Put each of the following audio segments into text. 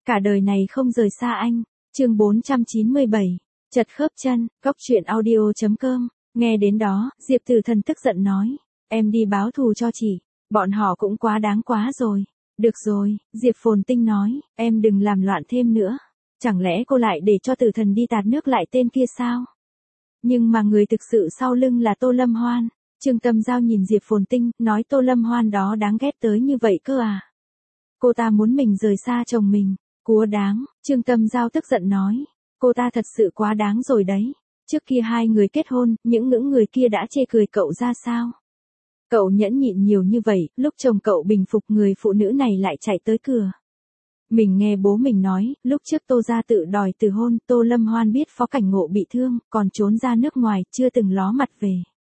Cả đời này không rời xa anh. Chương 497. Chật khớp chân, Cóc truyện audio.com. Nghe đến đó, Diệp Tử Thần tức giận nói. Em đi báo thù cho chị. Bọn họ cũng quá đáng quá rồi. Được rồi, Diệp Phồn Tinh nói, em đừng làm loạn thêm nữa. Chẳng lẽ cô lại để cho Tử Thần đi tạt nước lại tên kia sao? Nhưng mà người thực sự sau lưng là Tô Lâm Hoan. Trương Tâm Giao nhìn Diệp Phồn Tinh, nói Tô Lâm Hoan đó đáng ghét tới như vậy cơ à? Cô ta muốn mình rời xa chồng mình. Quá đáng, Trương Tâm Giao tức giận nói. Cô ta thật sự quá đáng rồi đấy. Trước kia hai người kết hôn, những người kia đã chê cười cậu ra sao? Cậu nhẫn nhịn nhiều như vậy, lúc chồng cậu bình phục người phụ nữ này lại chạy tới cửa. Mình nghe bố mình nói, lúc trước Tô gia tự đòi từ hôn, Tô Lâm Hoan biết Phó Cảnh Ngộ bị thương, còn trốn ra nước ngoài, chưa từng ló mặt về.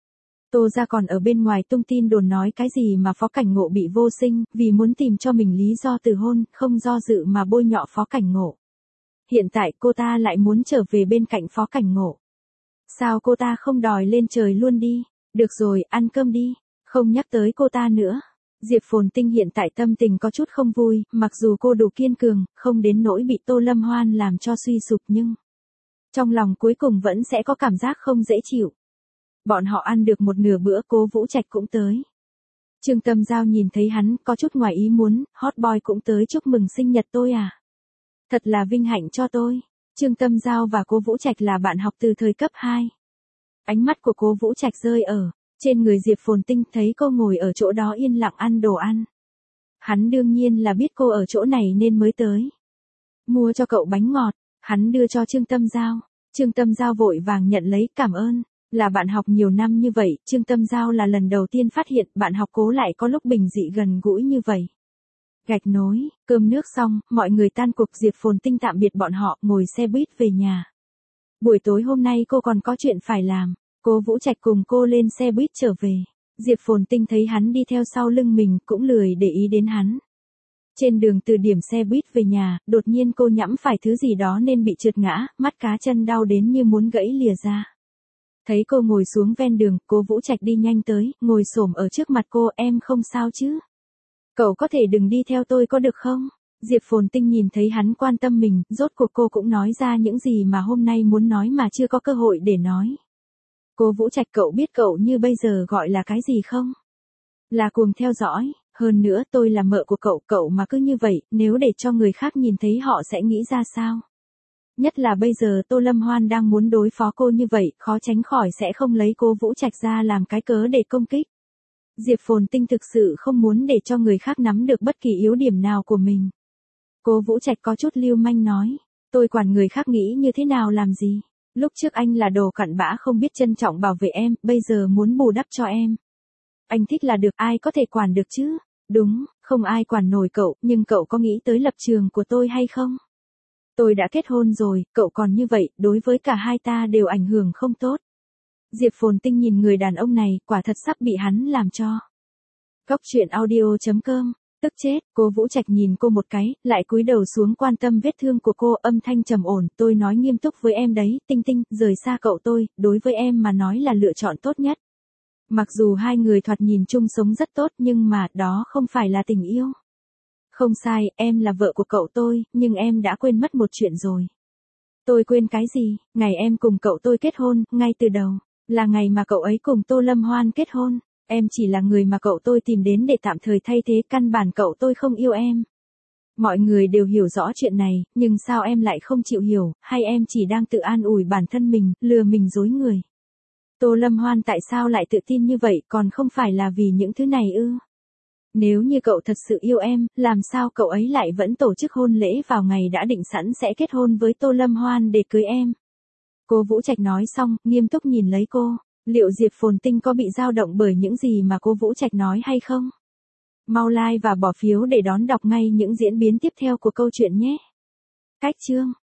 Tô gia còn ở bên ngoài tung tin đồn nói cái gì mà Phó Cảnh Ngộ bị vô sinh, vì muốn tìm cho mình lý do từ hôn, không do dự mà bôi nhọ Phó Cảnh Ngộ. Hiện tại cô ta lại muốn trở về bên cạnh Phó Cảnh Ngộ. Sao cô ta không đòi lên trời luôn đi? Được rồi, ăn cơm đi. Không nhắc tới cô ta nữa. Diệp Phồn Tinh hiện tại tâm tình có chút không vui, mặc dù cô đủ kiên cường, không đến nỗi bị Tô Lâm Hoan làm cho suy sụp nhưng trong lòng cuối cùng vẫn sẽ có cảm giác không dễ chịu. Bọn họ ăn được một nửa bữa, Cố Vũ Trạch cũng tới. Trương Tâm Giao nhìn thấy hắn, có chút ngoài ý muốn, hot boy cũng tới chúc mừng sinh nhật tôi à? Thật là vinh hạnh cho tôi. Trương Tâm Giao và Cố Vũ Trạch là bạn học từ thời cấp 2. Ánh mắt của Cố Vũ Trạch rơi ở trên người Diệp Phồn Tinh, thấy cô ngồi ở chỗ đó yên lặng ăn đồ ăn. Hắn đương nhiên là biết cô ở chỗ này nên mới tới. Mua cho cậu bánh ngọt, hắn đưa cho Trương Tâm Giao. Trương Tâm Giao vội vàng nhận lấy, cảm ơn. Là bạn học nhiều năm như vậy, Trương Tâm Giao là lần đầu tiên phát hiện bạn học Cố lại có lúc bình dị gần gũi như vậy. Gạch nối, cơm nước xong, mọi người tan cuộc, Diệp Phồn Tinh tạm biệt bọn họ, ngồi xe buýt về nhà. Buổi tối hôm nay cô còn có chuyện phải làm. Cố Vũ Trạch cùng cô lên xe buýt trở về. Diệp Phồn Tinh thấy hắn đi theo sau lưng mình, cũng lười để ý đến hắn. Trên đường từ điểm xe buýt về nhà, đột nhiên cô nhẫm phải thứ gì đó nên bị trượt ngã, mắt cá chân đau đến như muốn gãy lìa ra. Thấy cô ngồi xuống ven đường, Cố Vũ Trạch đi nhanh tới, ngồi xổm ở trước mặt cô, em không sao chứ? Cậu có thể đừng đi theo tôi có được không? Diệp Phồn Tinh nhìn thấy hắn quan tâm mình, rốt cuộc cô cũng nói ra những gì mà hôm nay muốn nói mà chưa có cơ hội để nói. Cố Vũ Trạch, cậu biết cậu như bây giờ gọi là cái gì không? Là cuồng theo dõi, hơn nữa tôi là mợ của cậu, cậu mà cứ như vậy, nếu để cho người khác nhìn thấy họ sẽ nghĩ ra sao? Nhất là bây giờ Tô Lâm Hoan đang muốn đối phó cô như vậy, khó tránh khỏi sẽ không lấy Cố Vũ Trạch ra làm cái cớ để công kích. Diệp Phồn Tinh thực sự không muốn để cho người khác nắm được bất kỳ yếu điểm nào của mình. Cố Vũ Trạch có chút lưu manh nói, tôi quản người khác nghĩ như thế nào làm gì? Lúc trước anh là đồ cặn bã không biết trân trọng bảo vệ em, bây giờ muốn bù đắp cho em. Anh thích là được, ai có thể quản được chứ? Đúng, không ai quản nổi cậu, nhưng cậu có nghĩ tới lập trường của tôi hay không? Tôi đã kết hôn rồi, cậu còn như vậy, đối với cả hai ta đều ảnh hưởng không tốt. Diệp Phồn Tinh nhìn người đàn ông này, quả thật sắp bị hắn làm cho. Cóc truyện audio.com. Tức chết, Cố Vũ Trạch nhìn cô một cái, lại cúi đầu xuống quan tâm vết thương của cô, âm thanh trầm ổn, tôi nói nghiêm túc với em đấy, Tinh Tinh, rời xa cậu tôi, đối với em mà nói là lựa chọn tốt nhất. Mặc dù hai người thoạt nhìn chung sống rất tốt nhưng mà, đó không phải là tình yêu. Không sai, em là vợ của cậu tôi, nhưng em đã quên mất một chuyện rồi. Tôi quên cái gì? Ngày em cùng cậu tôi kết hôn, ngay từ đầu, là ngày mà cậu ấy cùng Tô Lâm Hoan kết hôn. Em chỉ là người mà cậu tôi tìm đến để tạm thời thay thế, căn bản cậu tôi không yêu em. Mọi người đều hiểu rõ chuyện này, nhưng sao em lại không chịu hiểu, hay em chỉ đang tự an ủi bản thân mình, lừa mình dối người? Tô Lâm Hoan tại sao lại tự tin như vậy, còn không phải là vì những thứ này ư? Nếu như cậu thật sự yêu em, làm sao cậu ấy lại vẫn tổ chức hôn lễ vào ngày đã định sẵn sẽ kết hôn với Tô Lâm Hoan để cưới em? Cố Vũ Trạch nói xong, nghiêm túc nhìn lấy cô. Liệu Diệp Phồn Tinh có bị dao động bởi những gì mà Cố Vũ Trạch nói hay không? Mau like và bỏ phiếu để đón đọc ngay những diễn biến tiếp theo của câu chuyện nhé. Cách chương